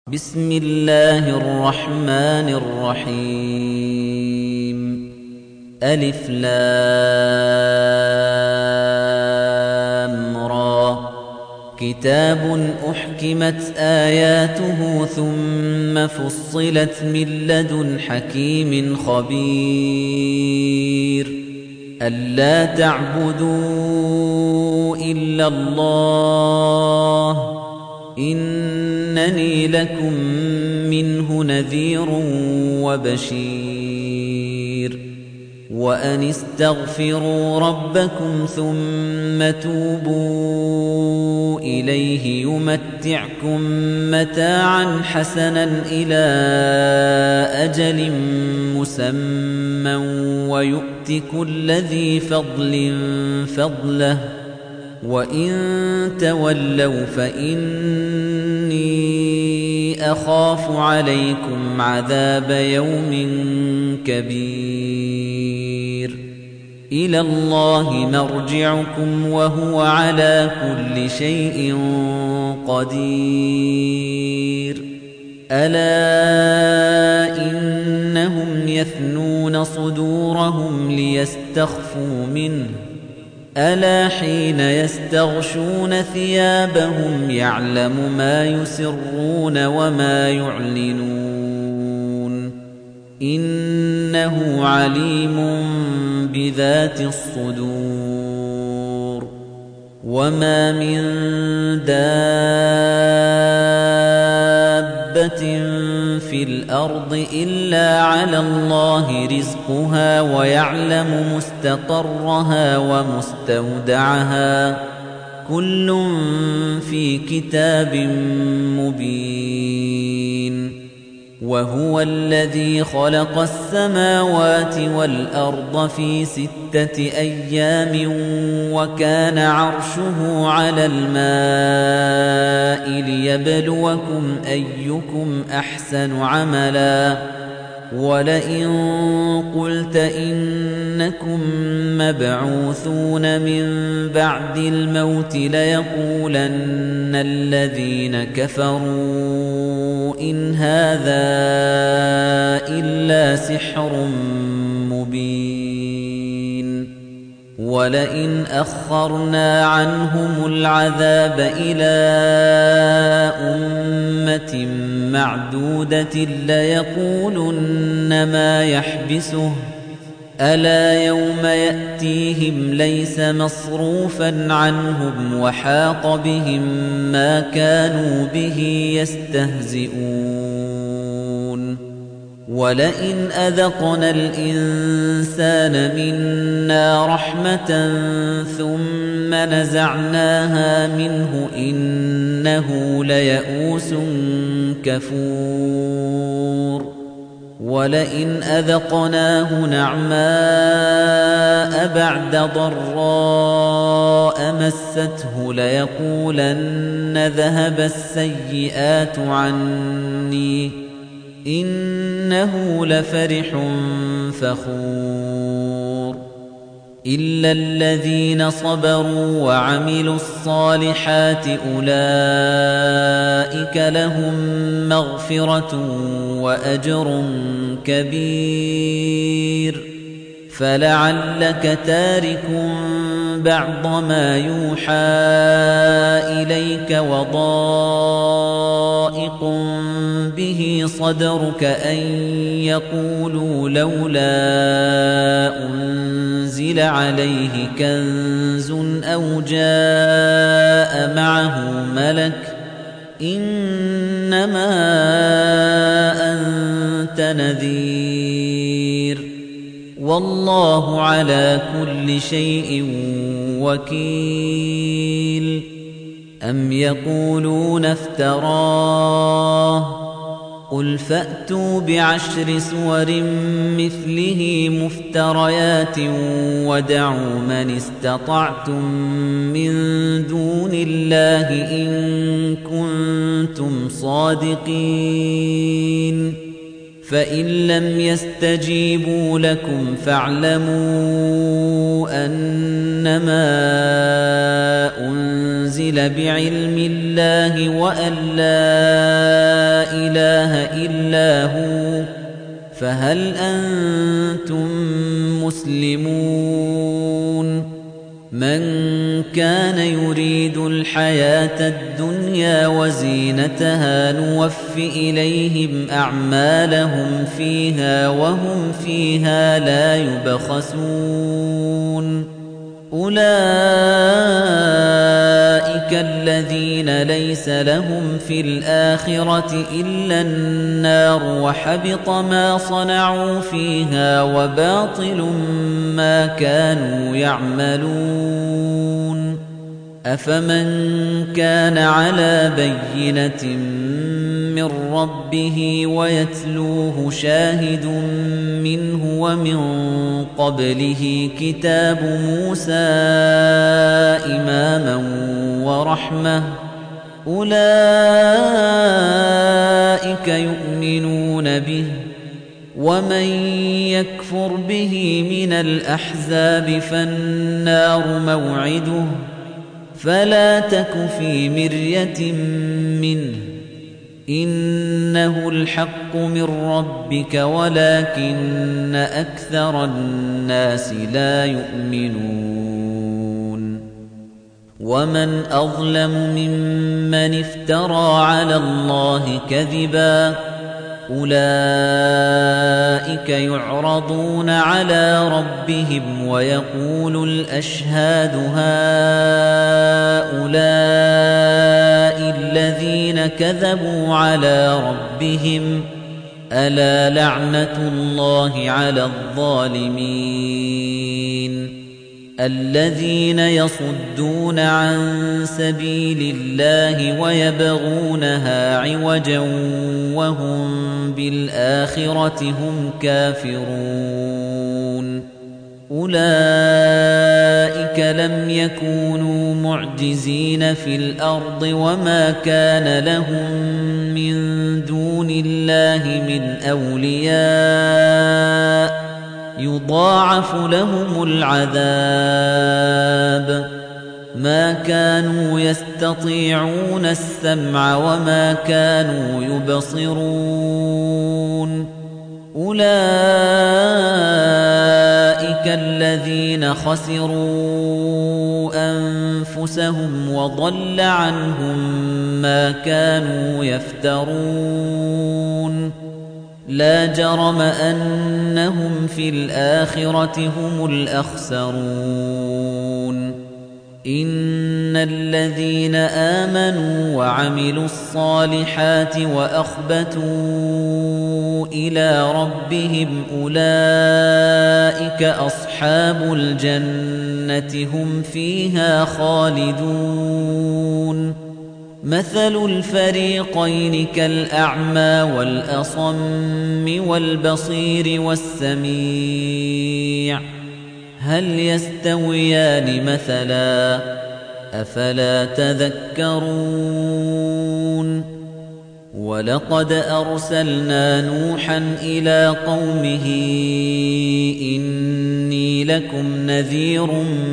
بسم الله الرحمن الرحيم ألف لام را كتاب أحكمت آياته ثم فصلت من لدن حكيم خبير ألا تعبدوا إلا الله إنني لكم منه نذير وبشير وأن استغفروا ربكم ثم توبوا إليه يمتعكم متاعا حسنا إلى أجل مسمى ويؤت كل ذي فضل فضله وَإِن تَوَلَّوْا فَإِنِّي أَخَافُ عَلَيْكُمْ عَذَابَ يَوْمٍ كَبِيرٍ إِلَى اللَّهِ مَرْجِعُكُمْ وَهُوَ عَلَى كُلِّ شَيْءٍ قَدِيرٌ أَلَا إِنَّهُمْ يَثْنُونَ صُدُورَهُمْ لِيَسْتَخْفُوا مِنْهُ ألا حين يستغشون ثيابهم يعلم ما يسرون وما يعلنون إنه عليم بذات الصدور وما من دابة في الأرض إلا على الله رزقها ويعلم مستقرها ومستودعها كل في كتاب مبين وهو الذي خلق السماوات والأرض في 6 أيام وكان عرشه على الماء ليبلوكم أيكم أحسن عملا ولئن قلت إنكم مبعوثون من بعد الموت ليقولن الذين كفروا إن هذا إلا سحر مبين ولئن أخرنا عنهم العذاب إلى أمة معدودة ليقولن ما يحبسه ألا يوم يأتيهم ليس مصروفا عنهم وحاق بهم ما كانوا به يستهزئون ولئن أذقنا الإنسان منا رحمة ثم نزعناها منه إنه ليئوس كفور ولئن أذقناه نعماء بعد ضراء مسته ليقولن ذهب السيئات عني إنه لفرح فخور إلا الذين صبروا وعملوا الصالحات أولئك لهم مغفرة وأجر كبير فلعلك تارك بعض ما يوحى إليك وضائق به صدرك أن يقولوا لولا أنزل عليه كنز أو جاء معه ملك إنما أنت نذير والله على كل شيء وكيل أم يقولون افتراه قل فأتوا بعشر سور مثله مفتريات ودعوا من استطعتم من دون الله إن كنتم صادقين فإن لم يستجيبوا لكم فاعلموا أنما أنزل بعلم الله وأن لا إله إلا هو فهل أنتم مسلمون من كان يريد الحياة الدنيا وزينتها نوف إليهم أعمالهم فيها وهم فيها لا يبخسون أولئك الذين ليس لهم في الآخرة إلا النار وحبط ما صنعوا فيها وباطل ما كانوا يعملون أفمن كان على بينة من ربه ويتلوه شاهد منه ومن قبله كتاب موسى إماما ورحمة أولئك يؤمنون به ومن يكفر به من الأحزاب فالنار موعده فلا تك في مرية منه إنه الحق من ربك ولكن أكثر الناس لا يؤمنون ومن أظلم ممن افترى على الله كذبا أولئك يعرضون على ربهم ويقول الأشهاد هؤلاء الذين كذبوا على ربهم ألا لعنة الله على الظالمين الذين يصدون عن سبيل الله ويبغونها عوجا وهم بالآخرة هم كافرون أولئك لم يكونوا معجزين في الأرض وما كان لهم من دون الله من أولياء يضاعف لهم العذاب ما كانوا يستطيعون السمع وما كانوا يبصرون أولئك الذين خسروا أنفسهم وضل عنهم ما كانوا يفترون لا جرم أنهم في الآخرة هم الأخسرون إن الذين آمنوا وعملوا الصالحات وأخبتوا إلى ربهم أولئك أصحاب الجنة هم فيها خالدون مثل الفريقين كالأعمى والأصم والبصير والسميع هل يستويان مثلا أفلا تذكرون ولقد أرسلنا نوحا إلى قومه إني لكم نذير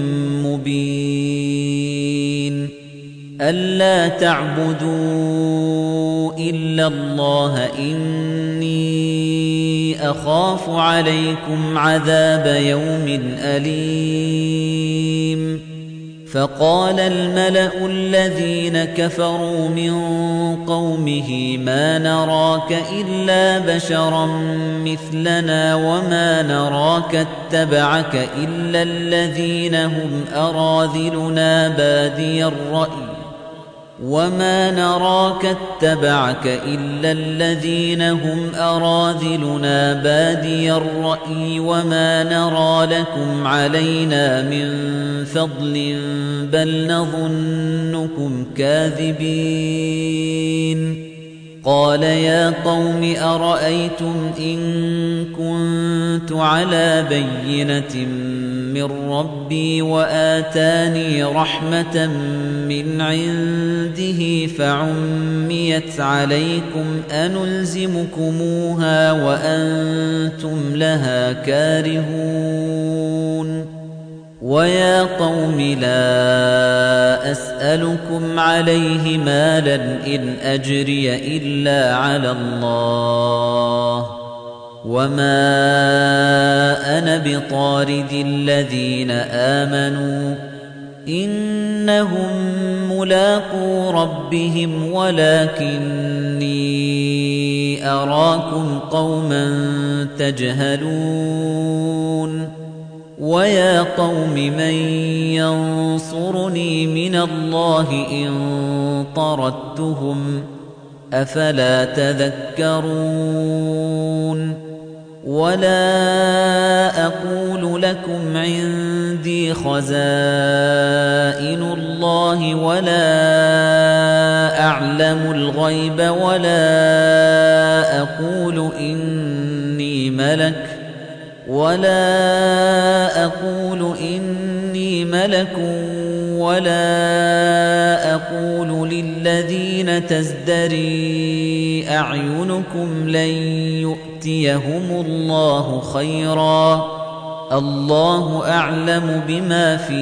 مبين ألا تعبدوا إلا الله إني أخاف عليكم عذاب يوم أليم فقال الملأ الذين كفروا من قومه ما نراك إلا بشرا مثلنا وما نراك اتبعك إلا الذين هم أراذلنا بادي الرأي وما نراك اتبعك إلا الذين هم أراذلنا بادي الرأي وما نرى لكم علينا من فضل بل نظنكم كاذبين قال يا قوم أرأيتم إن كنت على بينة من ربي وآتاني رحمة من عنده فعميت عليكم أنلزمكموها وأنتم لها كارهون وَيَا قَوْمِ لَا أَسْأَلُكُمْ عَلَيْهِ مَالًا إِنْ أَجْرِيَ إِلَّا عَلَى اللَّهِ وَمَا أَنَا بِطَارِدِ الَّذِينَ آمَنُوا إِنَّهُمْ مُلَاقُو رَبِّهِمْ وَلَكِنِّي أَرَاكُمْ قَوْمًا تَجْهَلُونَ وَيَا قَوْمِ مَن يَنصُرُنِي مِنَ اللَّهِ إِن طَرَدتُّهُمْ ۚ أَفَلَا تَذَكَّرُونَ وَلَا أَقُولُ لَكُمْ عِندِي خَزَائِنُ اللَّهِ وَلَا أَعْلَمُ الْغَيْبَ وَلَا أَقُولُ إِنِّي مَلَكٌ وَلَا أَقُولُ لِلَّذِينَ تَزْدَرِي أَعْيُنُكُمْ لَن يُؤْتِيَهُمُ اللَّهُ خَيْرًا ۖ اللَّهُ أَعْلَمُ بِمَا فِي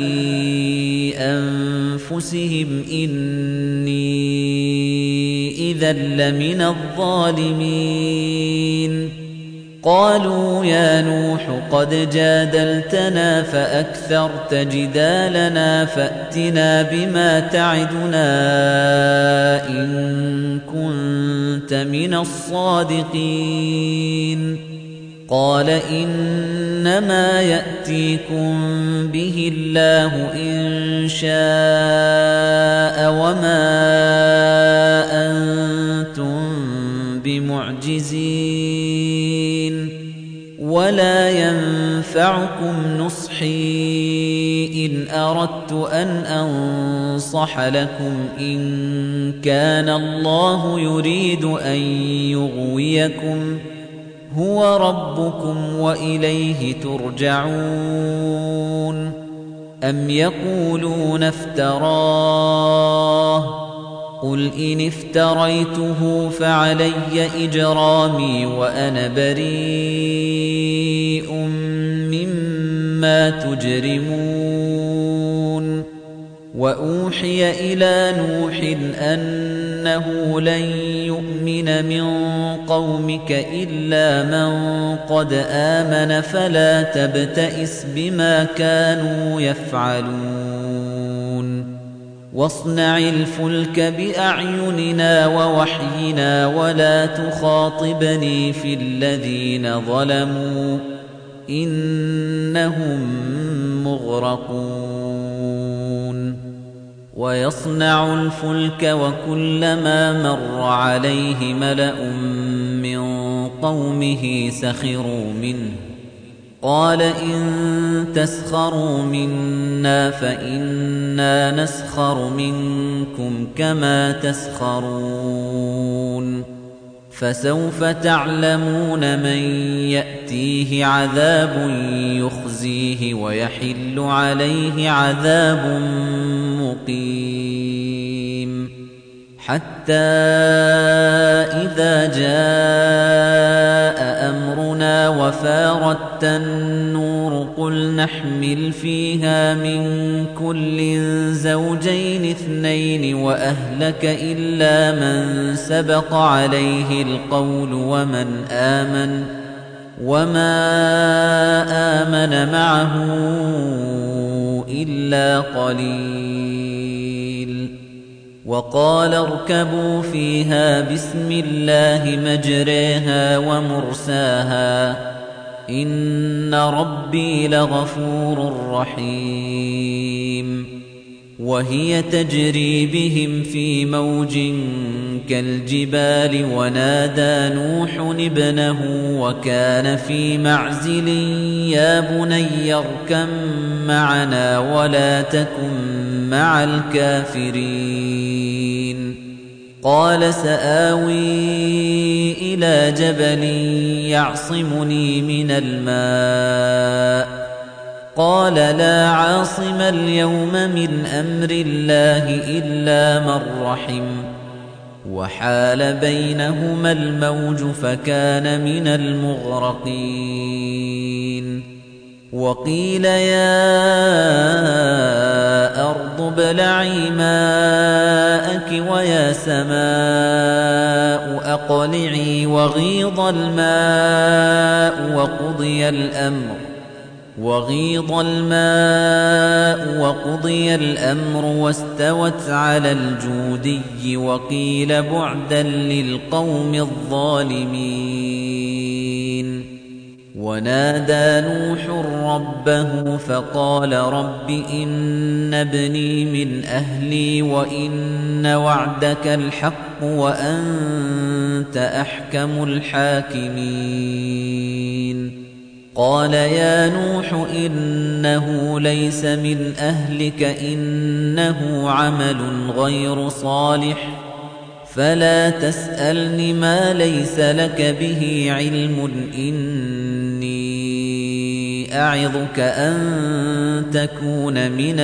أَنفُسِهِمْ ۖ إِنِّي إِذًا لَّمِنَ الظَّالِمِينَ قالوا يا نوح قد جادلتنا فأكثرت جدالنا فأتنا بما تعدنا إن كنت من الصادقين قال إنما يأتيكم به الله إن شاء وما أنتم بمعجزين ولا ينفعكم نصحي إن أردت أن أنصح لكم إن كان الله يريد أن يغويكم هو ربكم وإليه ترجعون أم يقولون افتراه قل إن افتريته فعلي إجرامي وأنا بريء مما تجرمون وأوحي إلى نوح أنه لن يؤمن من قومك إلا من قد آمن فلا تبتئس بما كانوا يفعلون واصنع الفلك بأعيننا ووحينا ولا تخاطبني في الذين ظلموا إنهم مغرقون ويصنع الفلك وكلما مر عليه ملأ من قومه سخروا منه قال إن تسخروا منا فإنا نسخر منكم كما تسخرون فسوف تعلمون من يأتيه عذاب يخزيه ويحل عليه عذاب مقيم حتى إذا جاء أمرنا وفارت النور قل نحمل فيها من كل زوجين اثنين وأهلك إلا من سبق عليه القول وما آمن معه إلا قليل وقال اركبوا فيها بسم الله مجريها ومرساها إن ربي لغفور رحيم وهي تجري بهم في موج كالجبال ونادى نوح ابنه وكان في معزل يا بني اركب معنا ولا تكن مع الكافرين قال سآوي إلى جبل يعصمني من الماء قال لا عاصم اليوم من أمر الله إلا من رحم وحال بينهما الموج فكان من المغرقين وقيل يا أرض ابلعي ماءك ويا سماء أقلعي وغيض الماء وقضي الأمر واستوت على الجودي وقيل بعدا للقوم الظالمين ونادى نوح ربه فقال رب إن ابني من أهلي وإن وعدك الحق وأنت أحكم الحاكمين قال يا نوح إنه ليس من أهلك إنه عمل غير صالح فلا تسألني ما ليس لك به علم إني أعظك أن تكون من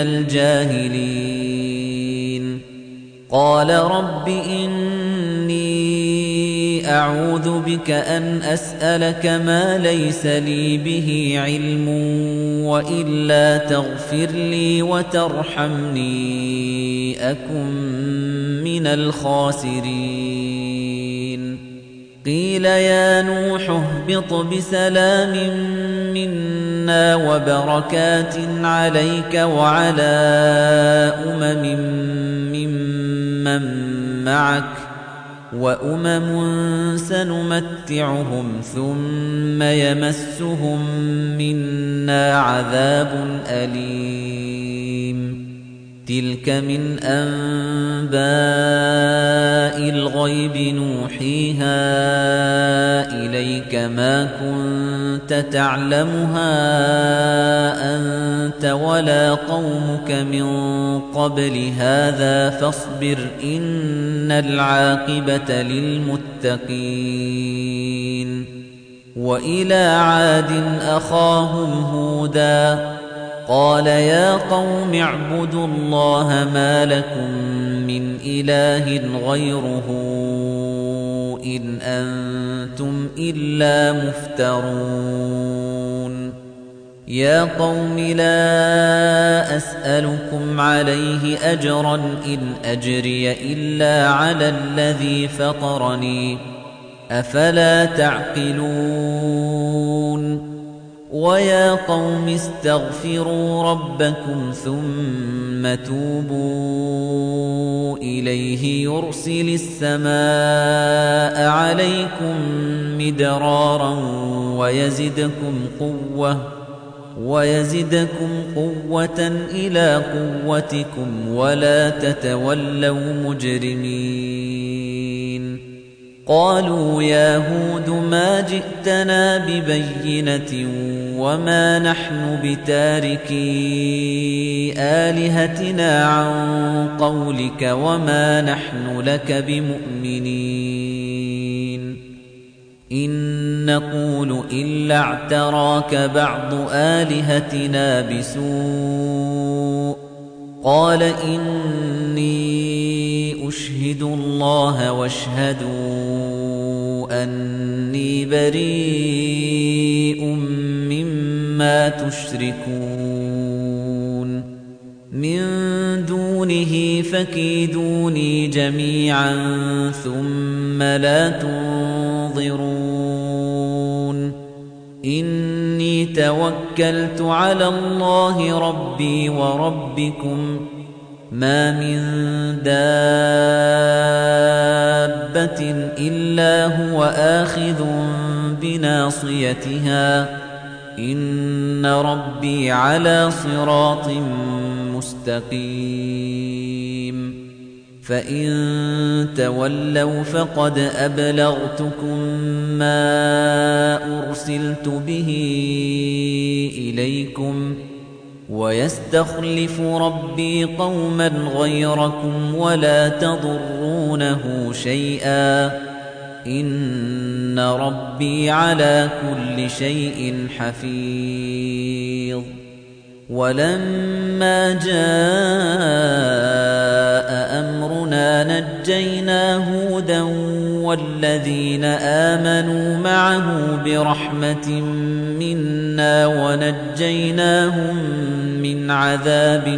الجاهلين قال رب إني أعوذ بك أن أسألك ما ليس لي به علم وإلا تغفر لي وترحمني أكن من الخاسرين قيل يا نوح اهبط بسلام منا وبركات عليك وعلى ممن معك وأمم سنمتعهم ثم يمسهم منا عذاب أليم تلك من أنباء الغيب نوحيها إليك ما كنت تعلمها أنت ولا قومك من قبل هذا فاصبر إن العاقبة للمتقين وإلى عاد أخاهم هودا قال يا قوم اعبدوا الله ما لكم من إله غيره إن أنتم إلا مفترون يا قوم لا أسألكم عليه أجرا إن أجري إلا على الذي فطرني أفلا تعقلون ويا قوم استغفروا ربكم ثم توبوا إليه يرسل السماء عليكم مدرارا ويزدكم قوة إلى قوتكم ولا تتولوا مجرمين قالوا يا هود ما جئتنا ببينة وما نحن بتاركي آلهتنا عن قولك وما نحن لك بمؤمنين إن نقول إلا اعتراك بعض آلهتنا بسوء قال إني أشهد الله واشهدوا أني بريء مما تشركون من دونه فكيدوني جميعا ثم لا تنظرون إني توكلت على الله ربي وربكم ما من دابة إلا هو آخذ بناصيتها إن ربي على صراط مستقيم فإن تولوا فقد أبلغتكم ما أرسلت به إليكم ويستخلف ربي قوما غيركم ولا تضرونه شيئا إن ربي على كل شيء حفيظ ولما جاء أمرنا نجينا هودا والذين آمنوا معه برحمة منا ونجيناهم من عذاب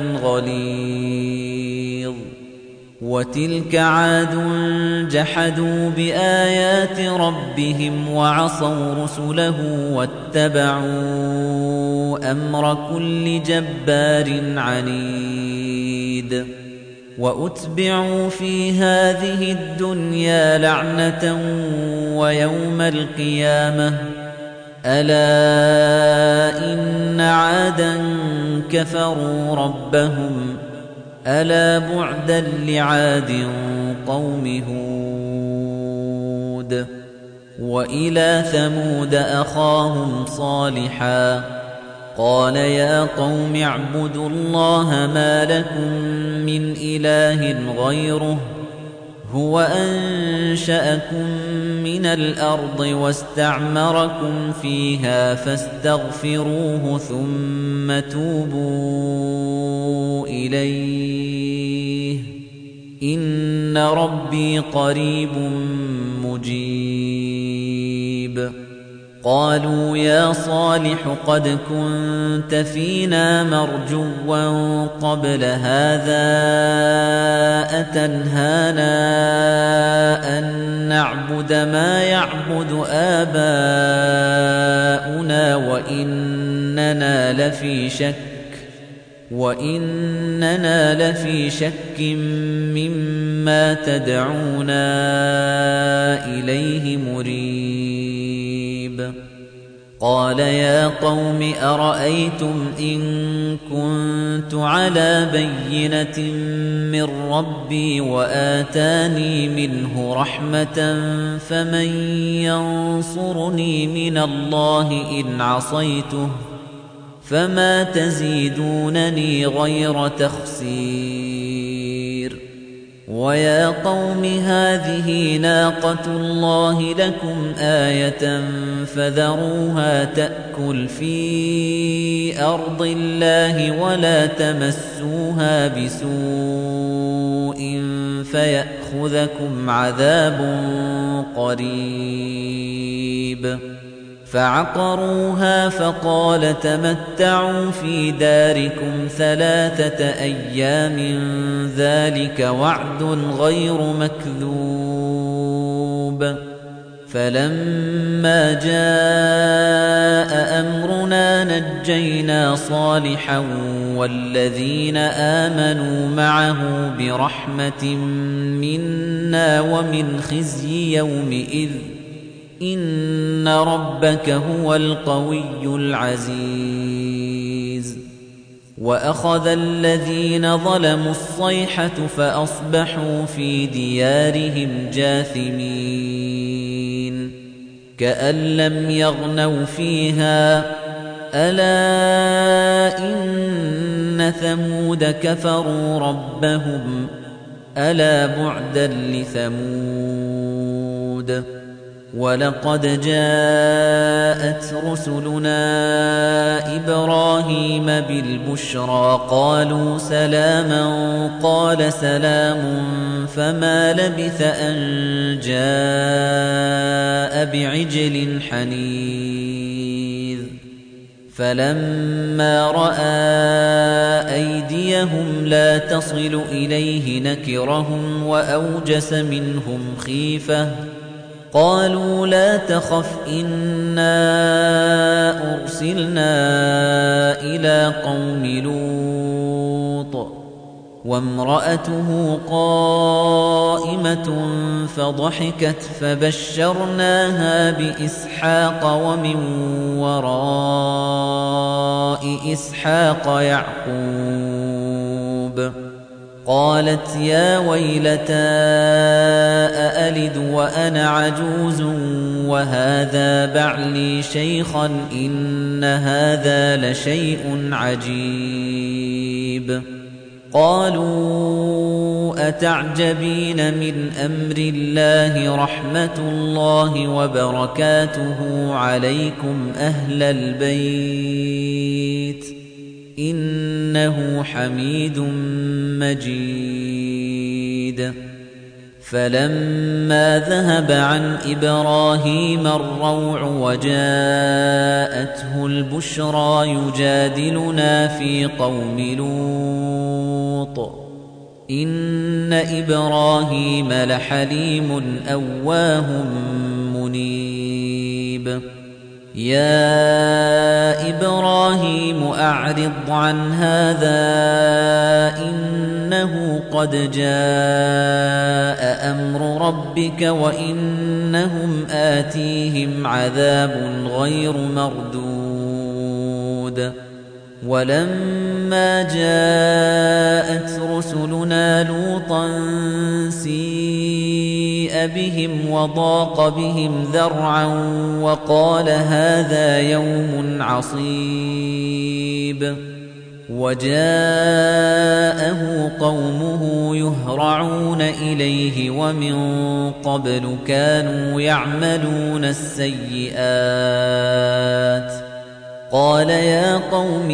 غليظ وتلك عاد جحدوا بآيات ربهم وعصوا رسله واتبعوا أمر كل جبار عنيد وأتبعوا في هذه الدنيا لعنة ويوم القيامة ألا إن عادا كفروا ربهم ألا بعدا لعاد قوم هود وإلى ثمود أخاهم صالحا قال يا قوم اعبدوا الله ما لكم من إله غيره هو أنشأكم من الأرض واستعمركم فيها فاستغفروه ثم توبوا إليه إن ربي قريب مجيب قالوا يا صالح قد كنت فينا مرجوا قبل هذا أتنهانا أن نعبد ما يعبد آباؤنا وإننا لفي شك مما تدعونا إليه مريب قال يا قوم أرأيتم إن كنت على بينة من ربي وآتاني منه رحمة فمن ينصرني من الله إن عصيته فما تزيدونني غير تخسير ويا قوم هذه ناقة الله لكم آية فذروها تأكل في أرض الله ولا تمسوها بسوء فيأخذكم عذاب قريب فعقروها فقال تمتعوا في داركم 3 أيام ذلك وعد غير مكذوب فلما جاء أمرنا نجينا صالحا والذين آمنوا معه برحمة منا ومن خزي يومئذ إن ربك هو القوي العزيز وأخذ الذين ظلموا الصيحة فأصبحوا في ديارهم جاثمين كأن لم يغنوا فيها ألا إن ثمود كفروا ربهم ألا بعدا لثمود وَلَقَدْ جَاءَتْ رُسُلُنَا إِبْرَاهِيمَ بِالْبُشْرَىٰ قَالُوا سَلَامًا قَالَ سَلَامٌ فَمَا لَبِثَ أَن جَاءَ بِعِجْلٍ حَنِيذٍ فَلَمَّا رَأَىٰ أَيْدِيَهُمْ لَا تَصِلُ إِلَيْهِ نَكِرَهُمْ وَأَوْجَسَ مِنْهُمْ خِيفَةً قالوا لا تخف إنا أرسلنا إلى قوم لوط وامرأته قائمة فضحكت فبشرناها بإسحاق ومن وراء إسحاق يعقوب قالت يا ويلتى أألد وأنا عجوز وهذا بعلي شيخا إن هذا لشيء عجيب قالوا أتعجبين من أمر الله رحمة الله وبركاته عليكم أهل البيت إنه حميد مجيد فَلَمَّا ذَهَبَ عَنْ إِبْرَاهِيمَ الرَّوْعُ وَجَاءَتْهُ الْبُشْرَى يُجَادِلُنَا فِي قَوْمِ لُوطٍ إِنَّ إِبْرَاهِيمَ لَحَلِيمٌ أَوَّاهٌ مُنِيبٌ يَا إِبْرَاهِيمُ أَعْرِضْ عَنْ هَذَا إِنَّهُ قَدْ جَاءَ أَمْرُ رَبِّكَ وَإِنَّهُمْ آتِيهِمْ عَذَابٌ غَيْرُ مَرْدُودٍ وَلَمَّا جَاءَتْ رُسُلُنَا لُوطًا سِيءَ بِهِمْ وَضَاقَ بِهِمْ ذَرْعًا وَقَالَ هَذَا يَوْمٌ عَصِيبٌ وَجَاءَهُ قَوْمُهُ يُهْرَعُونَ إِلَيْهِ وَمِن قَبْلُ كَانُوا يَعْمَلُونَ السَّيِّئَاتِ قَالَ يَا قَوْمِ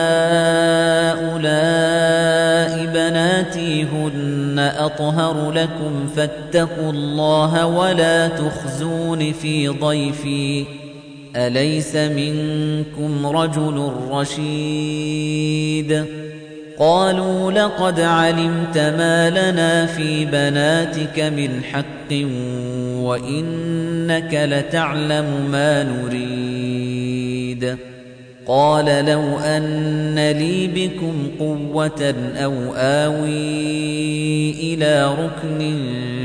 هَؤُلَاءِ بَنَاتِي هُنَّ أَطْهَرُ لَكُمْ فَاتَّقُوا اللَّهَ وَلَا تُخْزُونِ فِي ضَيْفِي أَلَيْسَ مِنكُمْ رَجُلٌ رَّشِيدٌ قَالُوا لَقَدْ عَلِمْتَ مَا لَنَا فِي بَنَاتِكَ مِنْ حَقٍّ وَإِنَّكَ لَتَعْلَمُ مَا نُرِيدُ قَالَ لَوْ أَنَّ لِي بِكُمْ قُوَّةً أَوْ آوِي إِلَىٰ رُكْنٍ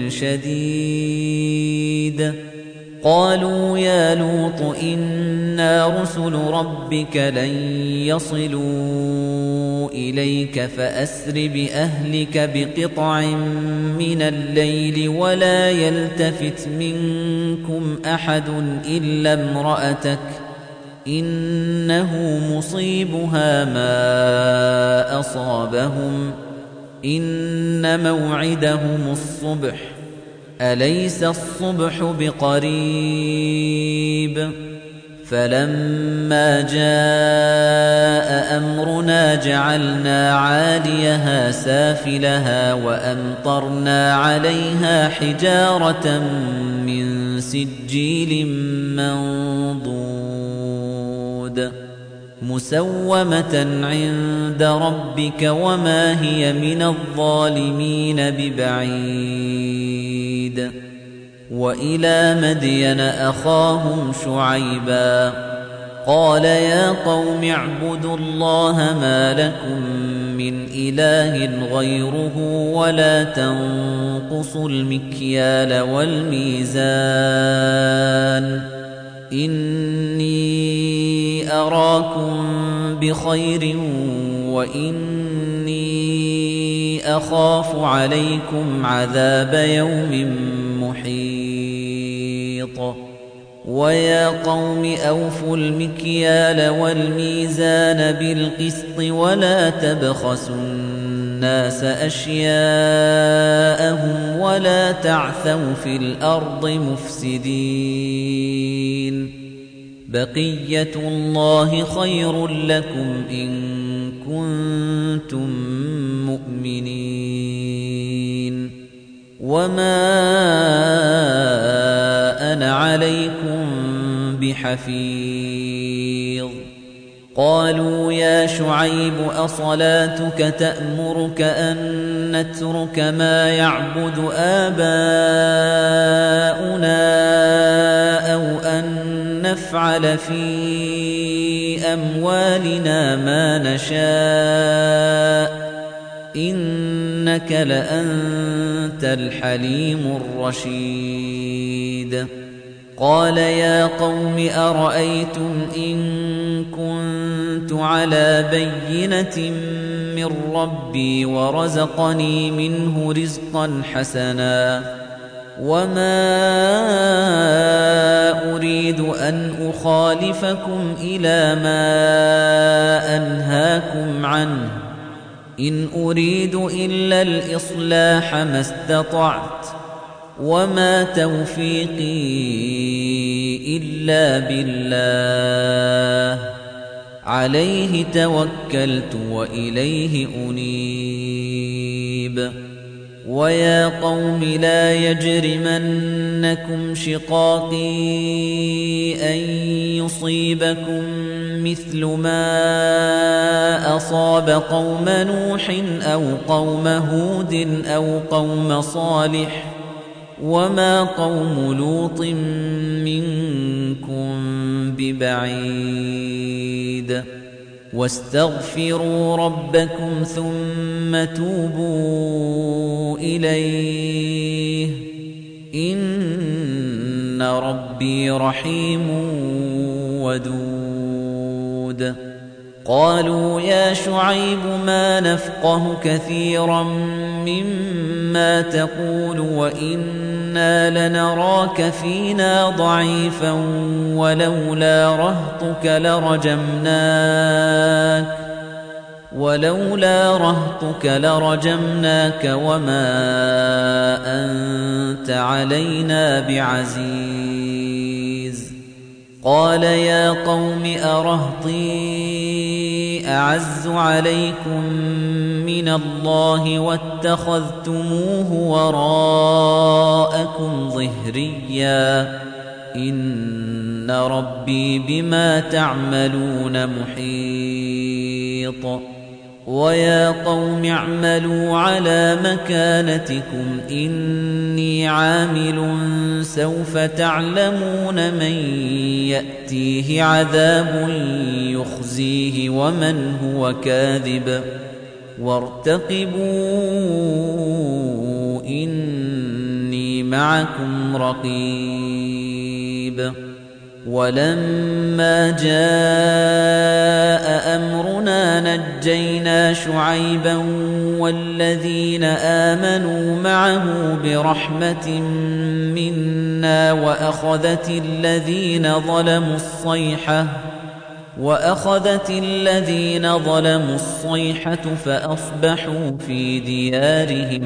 شَدِيدٍ قَالُوا يَا لُوطُ إِنَّا رُسُلُ رَبِّكَ لَن يَصِلُوا إِلَيْكَ فَأَسْرِ بِأَهْلِكَ بِقِطْعٍ مِّنَ اللَّيْلِ وَلَا يَلْتَفِتْ مِنكُمْ أَحَدٌ إِلَّا امْرَأَتَكَ إِنَّهُ مُصِيبُهَا مَا أَصَابَهُمْ إِنَّ مَوْعِدَهُمُ الصُّبْحُ أَلَيْسَ الصُّبْحُ بِقَرِيبٍ فَلَمَّا جَاءَ أَمْرُنَا جَعَلْنَا عَالِيَهَا سَافِلَهَا وَأَمْطَرْنَا عَلَيْهَا حِجَارَةً مِّن سِجِّيلٍ مَّنضُودٍ مُّسَوَّمَةً عِندَ رَبِّكَ وَمَا هِيَ مِنَ الظَّالِمِينَ بِبَعِيدٍ وَإِلَىٰ مَدْيَنَ أَخَاهُمْ شُعَيْبًا قَالَ يَا قَوْمِ اعْبُدُوا اللَّهَ مَا لَكُم مِّنْ إِلَٰهٍ غَيْرُهُ وَلَا تَنقُصُوا الْمِكْيَالَ وَالْمِيزَانَ إِنِّي أَرَاكُم بِخَيْرٍ وَإِنِّي أَخَافُ عَلَيْكُمْ عَذَابَ يَوْمٍ مُّحِيطٍ وَيَا قَوْمِ أَوْفُوا الْمِكْيَالَ وَالْمِيزَانَ بِالْقِسْطِ وَلَا تَبْخَسُوا النَّاسَ أَشْيَاءَهُمْ وَلَا تَعْثَوْا فِي الْأَرْضِ مُفْسِدِينَ بَقِيَّةُ اللَّهِ خَيْرٌ لَّكُمْ إِن كُنتُم مُّؤْمِنِينَ وَمَا أَنَا عَلَيْكُمْ بِحَفِيظٍ قَالُوا يَا شُعَيْبُ أَصَلَاتُكَ تَأْمُرُكَ أَن نَّتْرُكَ مَا يَعْبُدُ آبَاؤُنَا أَوْ أَن نَّفْعَلَ فِي أَمْوَالِنَا مَا نَشَاءُ إِنَّكَ لَأَنتَ الْحَلِيمُ الرَّشِيدُ قَالَ يَا قَوْمِ أَرَأَيْتُمْ إِن كُنتُ عَلَىٰ بَيِّنَةٍ مِّن رَّبِّي وَرَزَقَنِي مِنْهُ رِزْقًا حَسَنًا وَمَا أُرِيدُ أَنْ أُخَالِفَكُمْ إِلَىٰ مَا أَنْهَاكُمْ عَنْهُ إِنْ أُرِيدُ إِلَّا الْإِصْلَاحَ مَا اسْتَطَعْتُ وَمَا تَوْفِيقِي إِلَّا بِاللَّهِ عَلَيْهِ تَوَكَّلْتُ وَإِلَيْهِ أُنِيبُ وَيَا قَوْمِ لَا يَجْرِمَنَّكُمْ شِقَاقِي أَن يُصِيبَكُم مِّثْلُ مَا أَصَابَ قَوْمَ نُوحٍ أَوْ قَوْمَ هُودٍ أَوْ قَوْمَ صَالِحٍ ۚ وَمَا قَوْمُ لُوطٍ مِّنكُم بِبَعِيدٍ وَاسْتَغْفِرُوا رَبَّكُمْ ثُمَّ تُوبُوا إِلَيْهِ إِنَّ رَبِّي رَحِيمٌ وَدُودٌ قَالُوا يَا شُعَيْبُ مَا نَفْقَهُ كَثِيرًا مِّمَّا تَقُولُ وَإِنَّا لَنَرَاكَ فِينَا ضَعِيفًا وَلَوْلَا رَهْطُكَ لَرَجَمْنَاكَ وَمَا أَنتَ عَلَيْنَا بِعَزِيزٍ قَالَ يَا قَوْمِ أَرَهْطِي أَعَزُّ عَلَيْكُم مِّنَ اللَّهِ وَاتَّخَذْتُمُوهُ وَرَاءَكُمْ ظِهْرِيًّا إِنَّ رَبِّي بِمَا تَعْمَلُونَ مُحِيطٌ وَيَا قَوْمِ اعْمَلُوا عَلَى مَكَانَتِكُمْ إِنِّي عَامِلٌ سَوْفَ تَعْلَمُونَ مَن يَأْتِيهِ عَذَابٌ يُخْزِيهِ وَمَنْ هُوَ كَاذِبٌ وَارْتَقِبُوا إِنِّي مَعَكُمْ رَقِيبٌ وَلَمَّا جَاءَ أَمْرُنَا نَجَّيْنَا شُعَيْبًا وَالَّذِينَ آمَنُوا مَعَهُ بِرَحْمَةٍ مِنَّا وَأَخَذَتِ الَّذِينَ ظَلَمُوا الصَّيْحَةُ فَأَصْبَحُوا فِي دِيَارِهِمْ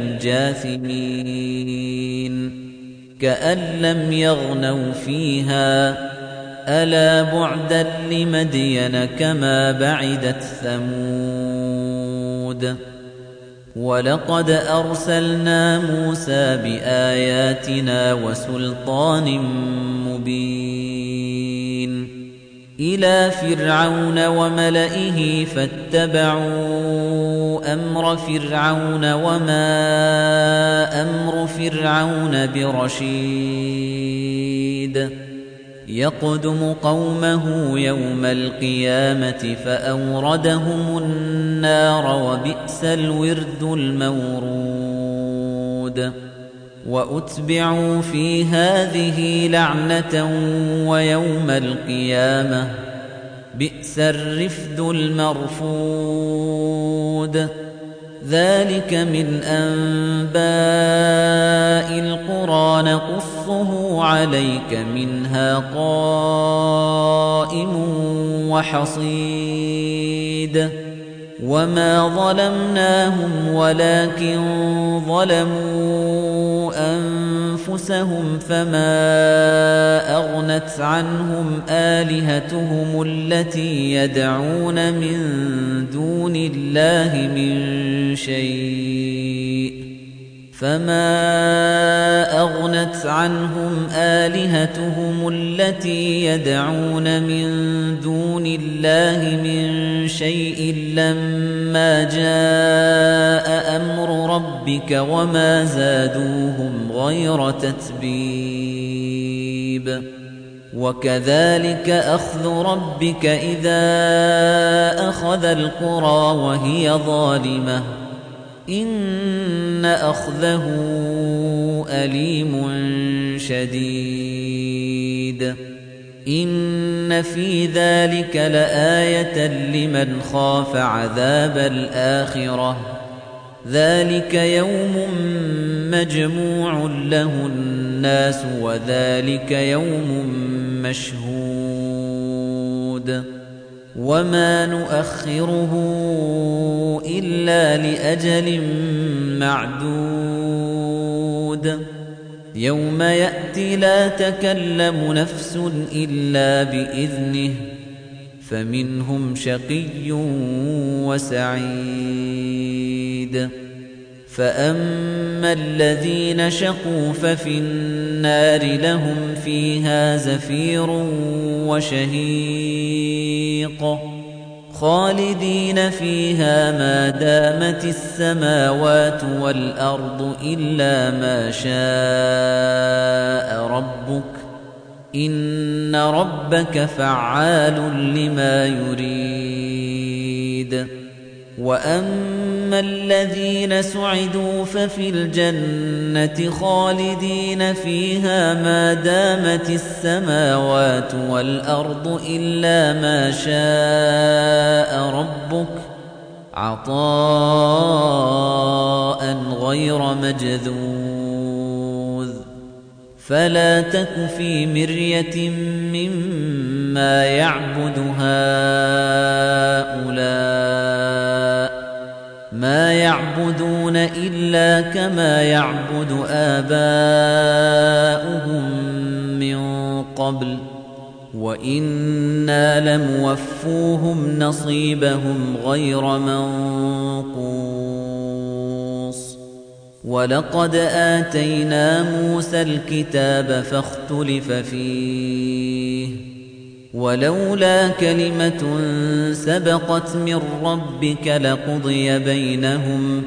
جَاثِمِينَ كَأَن لَّمْ يَغْنَوْا فِيهَا ۗ أَلَا بُعْدًا لِّمَدْيَنَ كَمَا بَعِدَتْ ثَمُودُ وَلَقَدْ أَرْسَلْنَا مُوسَىٰ بِآيَاتِنَا وَسُلْطَانٍ مُّبِينٍ إِلَىٰ فِرْعَوْنَ وَمَلَئِهِ فَاتَّبَعُوا أَمْرَ فِرْعَوْنَ وَمَا أَمْرُ فِرْعَوْنَ بِرَشِيدٍ يَقْدُمُ قَوْمَهُ يَوْمَ الْقِيَامَةِ فَأَوْرَدَهُمُ النَّارَ ۖ وَبِئْسَ الْوِرْدُ الْمَوْرُودُ وَأُتْبِعُوا فِي هَٰذِهِ لَعْنَةً وَيَوْمَ الْقِيَامَةِ ۚ بِئْسَ الرِّفْدُ الْمَرْفُودُ ذَٰلِكَ مِنْ أَنبَاءِ الْقُرَىٰ نَقُصُّهُ عَلَيْكَ ۖ مِنْهَا قَائِمٌ وَحَصِيدٌ وَمَا ظَلَمْنَاهُمْ وَلَٰكِن ظَلَمُوا أَنفُسَهُمْ فَمَا أَغْنَتْ عَنْهُمْ آلِهَتُهُمُ الَّتِي يَدْعُونَ مِن دُونِ اللَّهِ مِن شَيْءٍ لَّمَّا جَاءَ أَمْرُ رَبِّكَ وَمَا زَادُوهُمْ غَيْرَ تَتْبِيبٍ وَكَذَلِكَ أَخْذُ رَبِّكَ إِذَا أَخَذَ الْقُرَىٰ وَهِيَ ظَالِمَةٌ إِنَّ أَخْذَهُ أَلِيمٌ شَدِيدٌ إِنَّ فِي ذَلِكَ لَآيَةً لِّمَنْ خَافَ عَذَابَ الْآخِرَةِ ۚ ذَلِكَ يَوْمٌ مَّجْمُوعٌ لَّهُ النَّاسُ وَذَلِكَ يَوْمٌ مَّشْهُودٌ وَمَا نُؤَخِّرُهُ إِلَّا لِأَجَلٍ مَّعْدُودٍ يَوْمَ يَأْتِي لَا تَكَلَّمُ نَفْسٌ إِلَّا بِإِذْنِهِ فَمِنْهُمْ شَقِيٌّ وَسَعِيدٌ فأما الذين شقوا ففي النار لهم فيها زفير وشهيق خالدين فيها ما دامت السماوات والأرض إلا ما شاء ربك إن ربك فعال لما يريد وأما الذين سعدوا ففي الجنة خالدين فيها ما دامت السماوات والأرض إلا ما شاء ربك عطاء غير مجذوذ فلا تك في مرية مما يعبد هؤلاء ما يعبدون إلا كما يعبد آباؤهم من قبل وإنا لموفوهم نصيبهم غير منقوص ولقد آتينا موسى الكتاب فاختلف فيه ولولا كلمة سبقت من ربك لقضي بينهم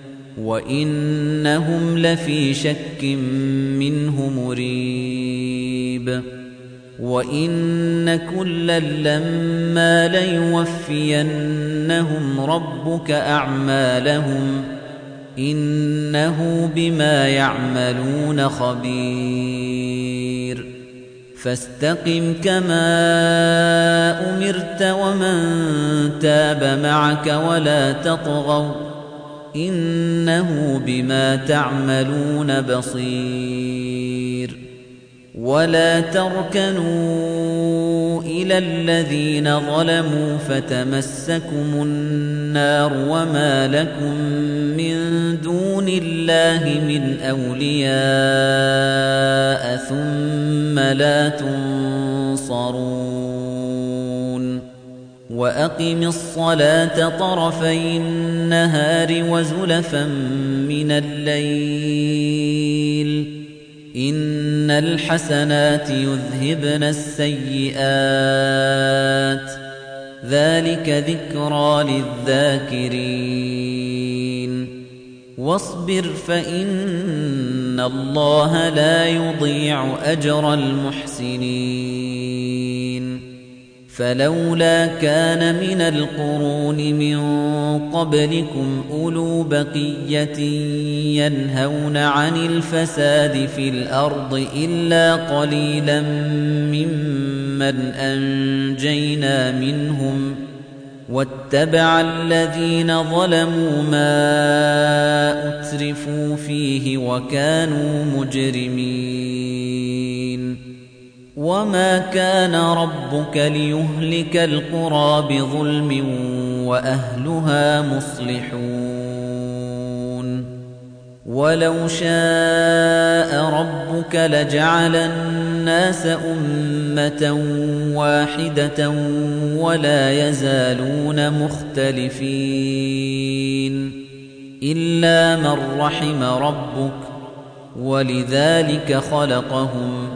وإنهم لفي شك منه مريب وإن كلا لما ليوفينهم ربك أعمالهم إنه بما يعملون خبير فاستقم كما أمرت ومن تاب معك ولا تطغوا إنه بما تعملون بصير ولا تركنوا إلى الذين ظلموا فتمسكم النار وما لكم من دون الله من أولياء ثم لا تنصرون وأقم الصلاة طرفي النهار وزلفا من الليل إن الحسنات يذهبن السيئات ذلك ذكرى للذاكرين واصبر فإن الله لا يضيع أجر المحسنين فلولا كان من القرون من قبلكم أولو بقية ينهون عن الفساد في الأرض إلا قليلا ممن أنجينا منهم واتبع الذين ظلموا ما أترفوا فيه وكانوا مجرمين وما كان ربك ليهلك القرى بظلم وأهلها مصلحون ولو شاء ربك لجعل الناس أمة واحدة ولا يزالون مختلفين إلا من رحم ربك ولذلك خلقهم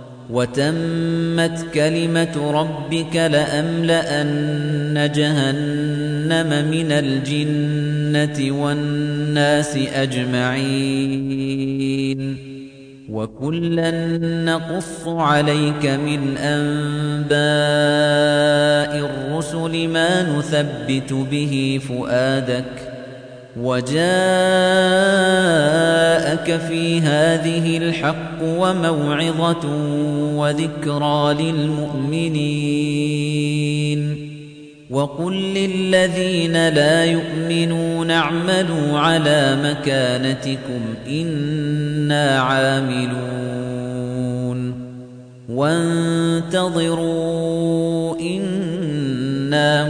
وتمت كلمة ربك لأملأن جهنم من الجنة والناس أجمعين وكلا نقص عليك من أنباء الرسل ما نثبت به فؤادك وجاءك في هذه الحق وموعظة وذكرى للمؤمنين وقل للذين لا يؤمنون اعملوا على مكانتكم إنا عاملون وانتظروا إنا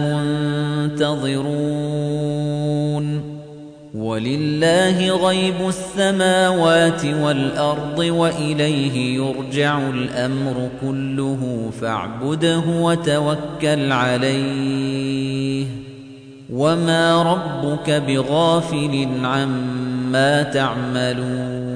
منتظرون ولله غيب السماوات والأرض وإليه يرجع الأمر كله فاعبده وتوكل عليه وما ربك بغافل عما عَمَّا تَعْمَلُونَ